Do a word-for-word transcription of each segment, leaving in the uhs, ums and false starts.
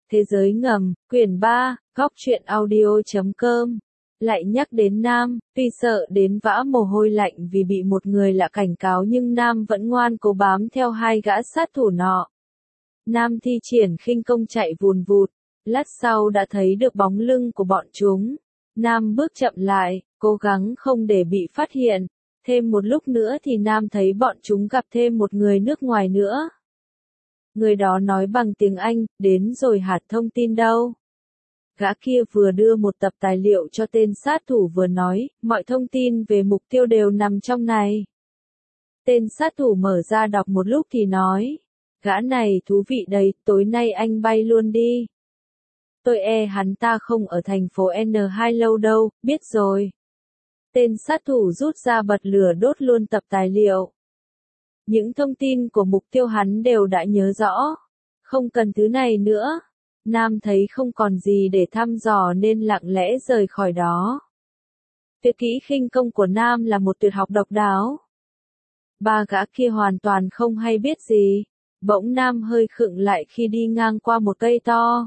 Thế giới ngầm, quyển ba, góc truyện audio chấm com. Lại nhắc đến Nam, tuy sợ đến vã mồ hôi lạnh vì bị một người lạ cảnh cáo nhưng Nam vẫn ngoan cố bám theo hai gã sát thủ nọ. Nam thi triển khinh công chạy vùn vụt, lát sau đã thấy được bóng lưng của bọn chúng. Nam bước chậm lại, cố gắng không để bị phát hiện. Thêm một lúc nữa thì Nam thấy bọn chúng gặp thêm một người nước ngoài nữa. Người đó nói bằng tiếng Anh, đến rồi hạt thông tin đâu. Gã kia vừa đưa một tập tài liệu cho tên sát thủ vừa nói, mọi thông tin về mục tiêu đều nằm trong này. Tên sát thủ mở ra đọc một lúc thì nói, gã này thú vị đấy, tối nay anh bay luôn đi. Tôi e hắn ta không ở thành phố N hai lâu đâu, biết rồi. Tên sát thủ rút ra bật lửa đốt luôn tập tài liệu. Những thông tin của mục tiêu hắn đều đã nhớ rõ. Không cần thứ này nữa. Nam thấy không còn gì để thăm dò nên lặng lẽ rời khỏi đó. Tuyệt kỹ khinh công của Nam là một tuyệt học độc đáo. Ba gã kia hoàn toàn không hay biết gì. Bỗng Nam hơi khựng lại khi đi ngang qua một cây to.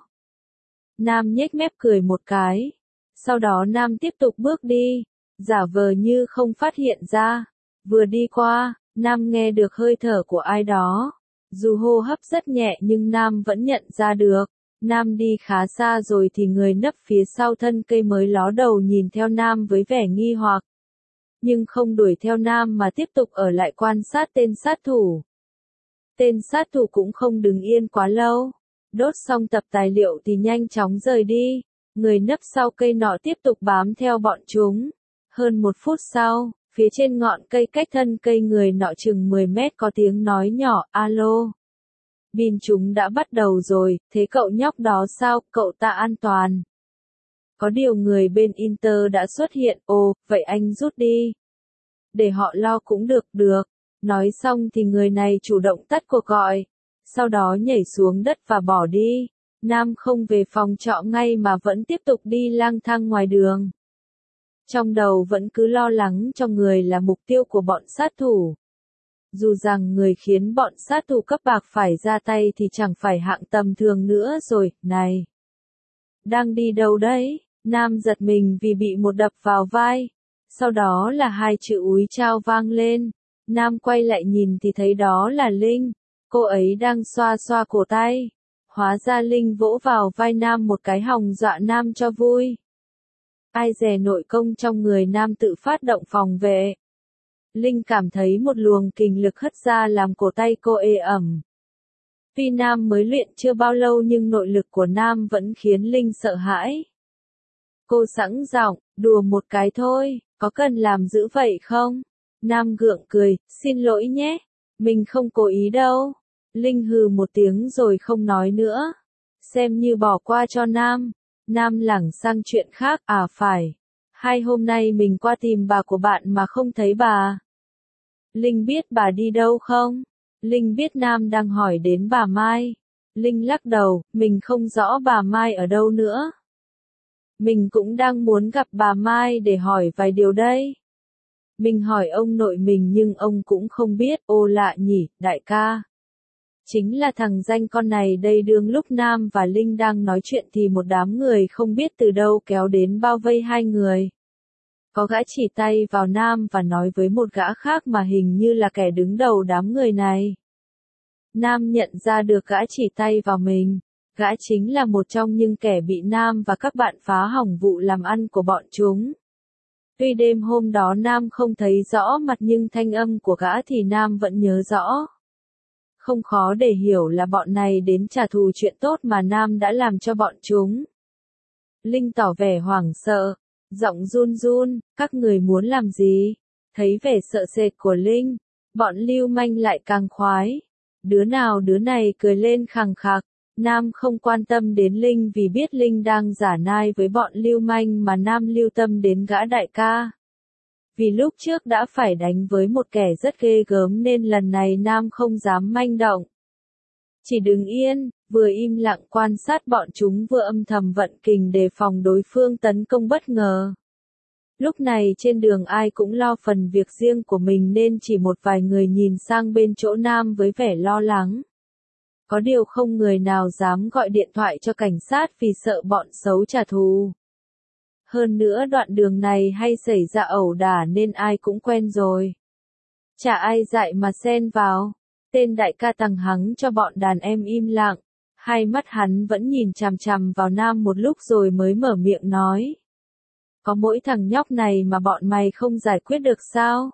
Nam nhếch mép cười một cái. Sau đó Nam tiếp tục bước đi, giả vờ như không phát hiện ra. Vừa đi qua, Nam nghe được hơi thở của ai đó. Dù hô hấp rất nhẹ nhưng Nam vẫn nhận ra được. Nam đi khá xa rồi thì người nấp phía sau thân cây mới ló đầu nhìn theo Nam với vẻ nghi hoặc. Nhưng không đuổi theo Nam mà tiếp tục ở lại quan sát tên sát thủ. Tên sát thủ cũng không đứng yên quá lâu. Đốt xong tập tài liệu thì nhanh chóng rời đi. Người nấp sau cây nọ tiếp tục bám theo bọn chúng. Hơn một phút sau, phía trên ngọn cây cách thân cây người nọ chừng mười mét có tiếng nói nhỏ, alo. Pin chúng đã bắt đầu rồi, thế cậu nhóc đó sao, cậu ta an toàn. Có điều người bên Inter đã xuất hiện, ồ, vậy anh rút đi. Để họ lo cũng được, được. Nói xong thì người này chủ động tắt cuộc gọi. Sau đó nhảy xuống đất và bỏ đi. Nam không về phòng trọ ngay mà vẫn tiếp tục đi lang thang ngoài đường. Trong đầu vẫn cứ lo lắng cho người là mục tiêu của bọn sát thủ. Dù rằng người khiến bọn sát thủ cấp bạc phải ra tay thì chẳng phải hạng tầm thường nữa rồi, này. Đang đi đâu đấy? Nam giật mình vì bị một đập vào vai. Sau đó là hai chữ úi chao vang lên. Nam quay lại nhìn thì thấy đó là Linh. Cô ấy đang xoa xoa cổ tay. Hóa ra Linh vỗ vào vai Nam một cái hòng dọa Nam cho vui. Ai dè nội công trong người Nam tự phát động phòng vệ. Linh cảm thấy một luồng kình lực hất ra làm cổ tay cô ê ẩm. Tuy Nam mới luyện chưa bao lâu nhưng nội lực của Nam vẫn khiến Linh sợ hãi. Cô sẵn giọng, đùa một cái thôi, có cần làm dữ vậy không? Nam gượng cười, xin lỗi nhé, mình không cố ý đâu. Linh hừ một tiếng rồi không nói nữa. Xem như bỏ qua cho Nam. Nam lảng sang chuyện khác, à phải. Hai hôm nay mình qua tìm bà của bạn mà không thấy bà. Linh biết bà đi đâu không? Linh biết Nam đang hỏi đến bà Mai. Linh lắc đầu, mình không rõ bà Mai ở đâu nữa. Mình cũng đang muốn gặp bà Mai để hỏi vài điều đây. Mình hỏi ông nội mình nhưng ông cũng không biết, ô lạ nhỉ, đại ca. Chính là thằng danh con này đây. Đương lúc Nam và Linh đang nói chuyện thì một đám người không biết từ đâu kéo đến bao vây hai người. Có gã chỉ tay vào Nam và nói với một gã khác mà hình như là kẻ đứng đầu đám người này. Nam nhận ra được gã chỉ tay vào mình. Gã chính là một trong những kẻ bị Nam và các bạn phá hỏng vụ làm ăn của bọn chúng. Tuy đêm hôm đó Nam không thấy rõ mặt nhưng thanh âm của gã thì Nam vẫn nhớ rõ. Không khó để hiểu là bọn này đến trả thù chuyện tốt mà Nam đã làm cho bọn chúng. Linh tỏ vẻ hoảng sợ, giọng run run, các người muốn làm gì? Thấy vẻ sợ sệt của Linh, bọn lưu manh lại càng khoái. Đứa nào đứa này cười lên khằng khặc. Nam không quan tâm đến Linh vì biết Linh đang giả nai với bọn lưu manh mà Nam lưu tâm đến gã đại ca. Vì lúc trước đã phải đánh với một kẻ rất ghê gớm nên lần này Nam không dám manh động. Chỉ đứng yên, vừa im lặng quan sát bọn chúng vừa âm thầm vận kình đề phòng đối phương tấn công bất ngờ. Lúc này trên đường ai cũng lo phần việc riêng của mình nên chỉ một vài người nhìn sang bên chỗ Nam với vẻ lo lắng. Có điều không người nào dám gọi điện thoại cho cảnh sát vì sợ bọn xấu trả thù. Hơn nữa đoạn đường này hay xảy ra ẩu đả nên ai cũng quen rồi. Chả ai dạy mà xen vào. Tên đại ca tằng hắng cho bọn đàn em im lặng. Hai mắt hắn vẫn nhìn chằm chằm vào Nam một lúc rồi mới mở miệng nói. Có mỗi thằng nhóc này mà bọn mày không giải quyết được sao?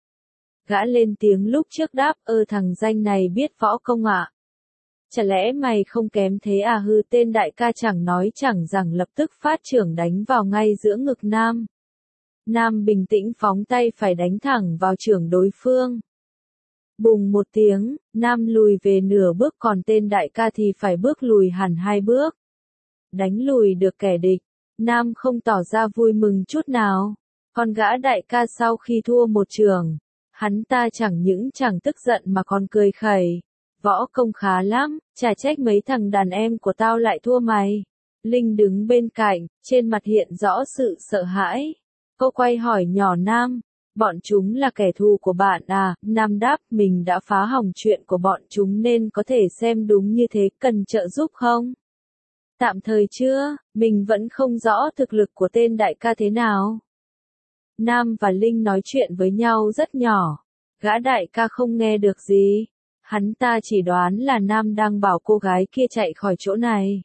Gã lên tiếng lúc trước đáp, ơ thằng danh này biết võ công ạ. Chả lẽ mày không kém thế à? Hư, tên đại ca chẳng nói chẳng rằng lập tức phát chưởng đánh vào ngay giữa ngực Nam. Nam bình tĩnh phóng tay phải đánh thẳng vào chưởng đối phương. Bùng một tiếng, Nam lùi về nửa bước còn tên đại ca thì phải bước lùi hẳn hai bước. Đánh lùi được kẻ địch, Nam không tỏ ra vui mừng chút nào. Còn gã đại ca sau khi thua một chưởng, hắn ta chẳng những chẳng tức giận mà còn cười khẩy. Võ công khá lắm, chả trách mấy thằng đàn em của tao lại thua mày. Linh đứng bên cạnh, trên mặt hiện rõ sự sợ hãi. Cô quay hỏi nhỏ Nam, bọn chúng là kẻ thù của bạn à? Nam đáp, mình đã phá hỏng chuyện của bọn chúng nên có thể xem đúng như thế, cần trợ giúp không? Tạm thời chưa, mình vẫn không rõ thực lực của tên đại ca thế nào. Nam và Linh nói chuyện với nhau rất nhỏ, gã đại ca không nghe được gì. Hắn ta chỉ đoán là Nam đang bảo cô gái kia chạy khỏi chỗ này.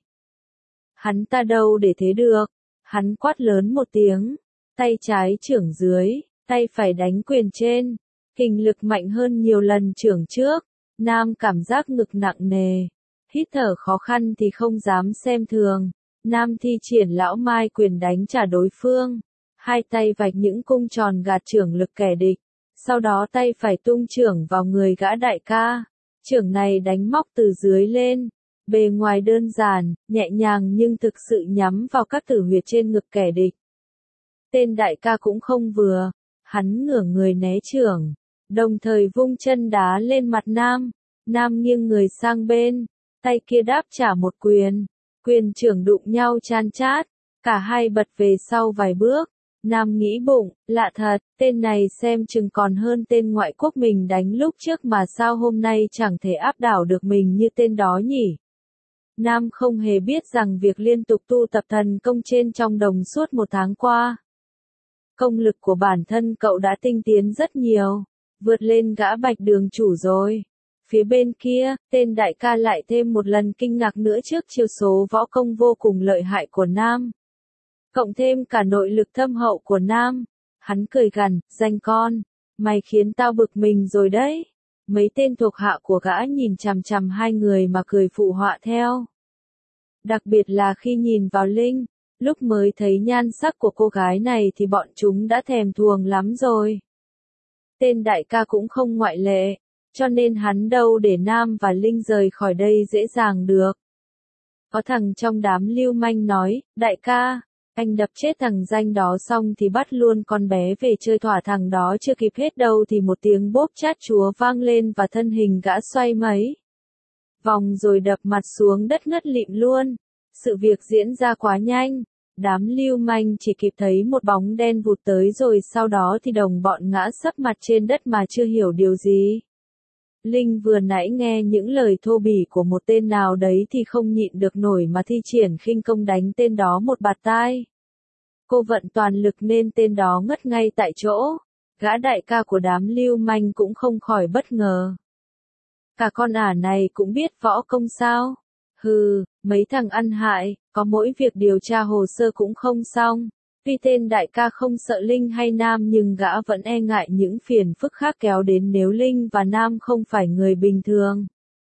Hắn ta đâu để thế được. Hắn quát lớn một tiếng. Tay trái chưởng dưới, tay phải đánh quyền trên. Kình lực mạnh hơn nhiều lần chưởng trước. Nam cảm giác ngực nặng nề. Hít thở khó khăn thì không dám xem thường. Nam thi triển lão mai quyền đánh trả đối phương. Hai tay vạch những cung tròn gạt chưởng lực kẻ địch. Sau đó tay phải tung chưởng vào người gã đại ca. Chưởng này đánh móc từ dưới lên, bề ngoài đơn giản, nhẹ nhàng nhưng thực sự nhắm vào các tử huyệt trên ngực kẻ địch. Tên đại ca cũng không vừa, hắn ngửa người né chưởng, đồng thời vung chân đá lên mặt Nam. Nam nghiêng người sang bên, tay kia đáp trả một quyền, quyền chưởng đụng nhau chan chát, cả hai bật về sau vài bước. Nam nghĩ bụng, lạ thật, tên này xem chừng còn hơn tên ngoại quốc mình đánh lúc trước mà sao hôm nay chẳng thể áp đảo được mình như tên đó nhỉ. Nam không hề biết rằng việc liên tục tu tập thần công trên trong đồng suốt một tháng qua. Công lực của bản thân cậu đã tinh tiến rất nhiều, vượt lên gã Bạch Đường chủ rồi. Phía bên kia, tên đại ca lại thêm một lần kinh ngạc nữa trước chiêu số võ công vô cùng lợi hại của Nam. Cộng thêm cả nội lực thâm hậu của Nam. Hắn cười gằn, danh con, mày khiến tao bực mình rồi đấy. Mấy tên thuộc hạ của gã nhìn chằm chằm hai người mà cười phụ họa theo. Đặc biệt là khi nhìn vào Linh, lúc mới thấy nhan sắc của cô gái này thì bọn chúng đã thèm thuồng lắm rồi. Tên đại ca cũng không ngoại lệ, cho nên hắn đâu để Nam và Linh rời khỏi đây dễ dàng được. Có thằng trong đám lưu manh nói, đại ca, anh đập chết thằng danh đó xong thì bắt luôn con bé về chơi. Thỏa thằng đó chưa kịp hết đâu thì một tiếng bốp chát chúa vang lên và thân hình gã xoay mấy vòng rồi đập mặt xuống đất ngất lịm luôn. Sự việc diễn ra quá nhanh, đám lưu manh chỉ kịp thấy một bóng đen vụt tới rồi sau đó thì đồng bọn ngã sấp mặt trên đất mà chưa hiểu điều gì. Linh vừa nãy nghe những lời thô bỉ của một tên nào đấy thì không nhịn được nổi mà thi triển khinh công đánh tên đó một bạt tai. Cô vận toàn lực nên tên đó ngất ngay tại chỗ. Gã đại ca của đám lưu manh cũng không khỏi bất ngờ. Cả con ả này cũng biết võ công sao? Hừ, mấy thằng ăn hại, có mỗi việc điều tra hồ sơ cũng không xong. Tuy tên đại ca không sợ Linh hay Nam nhưng gã vẫn e ngại những phiền phức khác kéo đến nếu Linh và Nam không phải người bình thường.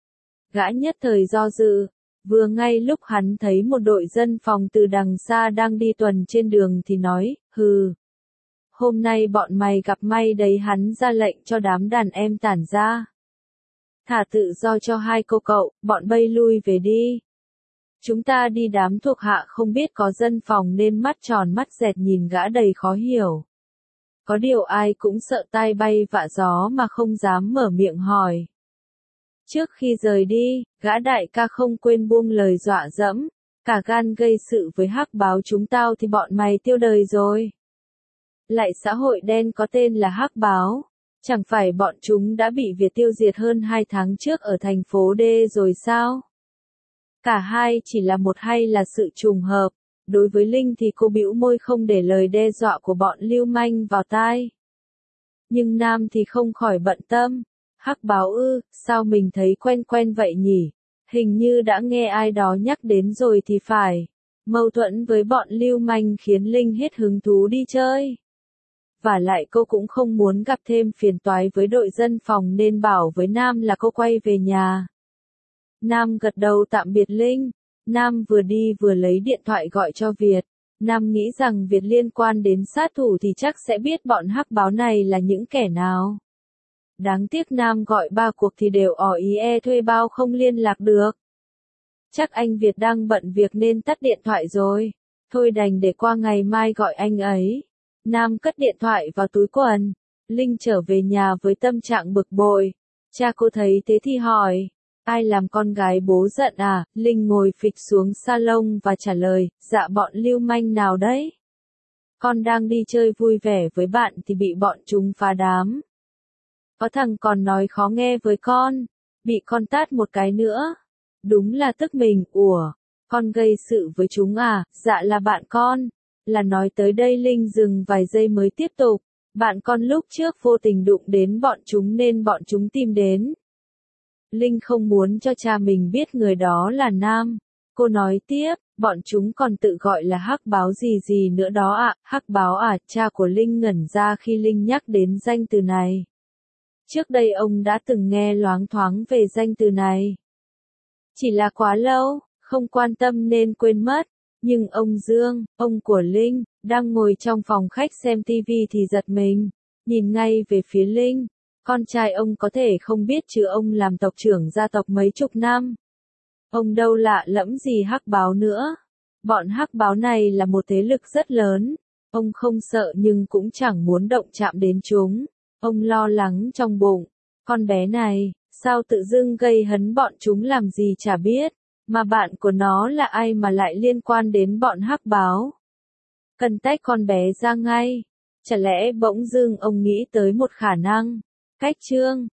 Gã nhất thời do dự, vừa ngay lúc hắn thấy một đội dân phòng từ đằng xa đang đi tuần trên đường thì nói, hừ. Hôm nay bọn mày gặp may đấy. Hắn ra lệnh cho đám đàn em tản ra. Thả tự do cho hai cô cậu, bọn bay lui về đi. Chúng ta đi. Đám thuộc hạ không biết có dân phòng nên mắt tròn mắt dẹt nhìn gã đầy khó hiểu. Có điều ai cũng sợ tai bay vạ gió mà không dám mở miệng hỏi. Trước khi rời đi, gã đại ca không quên buông lời dọa dẫm, cả gan gây sự với hắc báo chúng tao thì bọn mày tiêu đời rồi. Lại xã hội đen có tên là hắc báo, Chẳng phải bọn chúng đã bị Việt tiêu diệt hơn hai tháng trước ở thành phố D rồi sao? Cả hai chỉ là một hay là sự trùng hợp. Đối với Linh thì cô bĩu môi không để lời đe dọa của bọn lưu manh vào tai. Nhưng Nam thì không khỏi bận tâm. Hắc báo ư, sao mình thấy quen quen vậy nhỉ? Hình như đã nghe ai đó nhắc đến rồi thì phải. Mâu thuẫn với bọn lưu manh khiến Linh hết hứng thú đi chơi. Và lại cô cũng không muốn gặp thêm phiền toái với đội dân phòng nên bảo với Nam là cô quay về nhà. Nam gật đầu tạm biệt Linh. Nam vừa đi vừa lấy điện thoại gọi cho Việt. Nam nghĩ rằng Việt liên quan đến sát thủ thì chắc sẽ biết bọn hắc báo này là những kẻ nào. Đáng tiếc Nam gọi ba cuộc thì đều ỏ ý e thuê bao không liên lạc được. Chắc anh Việt đang bận việc nên tắt điện thoại rồi. Thôi đành để qua ngày mai gọi anh ấy. Nam cất điện thoại vào túi quần. Linh trở về nhà với tâm trạng bực bội. Cha cô thấy thế thì hỏi. Ai làm con gái bố giận à? Linh ngồi phịch xuống salon và trả lời, dạ bọn lưu manh nào đấy? Con đang đi chơi vui vẻ với bạn thì bị bọn chúng phá đám. Có thằng còn nói khó nghe với con, bị con tát một cái nữa. Đúng là tức mình, ủa, con gây sự với chúng à? Dạ là bạn con. Là nói tới đây Linh dừng vài giây mới tiếp tục. Bạn con lúc trước vô tình đụng đến bọn chúng nên bọn chúng tìm đến. Linh không muốn cho cha mình biết người đó là Nam. Cô nói tiếp, bọn chúng còn tự gọi là hắc báo gì gì nữa đó ạ. À. Hắc báo à? Cha của Linh ngẩn ra khi Linh nhắc đến danh từ này. Trước đây ông đã từng nghe loáng thoáng về danh từ này. Chỉ là quá lâu, không quan tâm nên quên mất. Nhưng ông Dương, ông của Linh, đang ngồi trong phòng khách xem tivi thì giật mình. Nhìn ngay về phía Linh. Con trai ông có thể không biết chứ ông làm tộc trưởng gia tộc mấy chục năm. Ông đâu lạ lẫm gì hắc báo nữa. Bọn hắc báo này là một thế lực rất lớn. Ông không sợ nhưng cũng chẳng muốn động chạm đến chúng. Ông lo lắng trong bụng. Con bé này, sao tự dưng gây hấn bọn chúng làm gì chả biết. Mà bạn của nó là ai mà lại liên quan đến bọn hắc báo. Cần tách con bé ra ngay. Chả lẽ bỗng dưng ông nghĩ tới một khả năng. Cách Trương,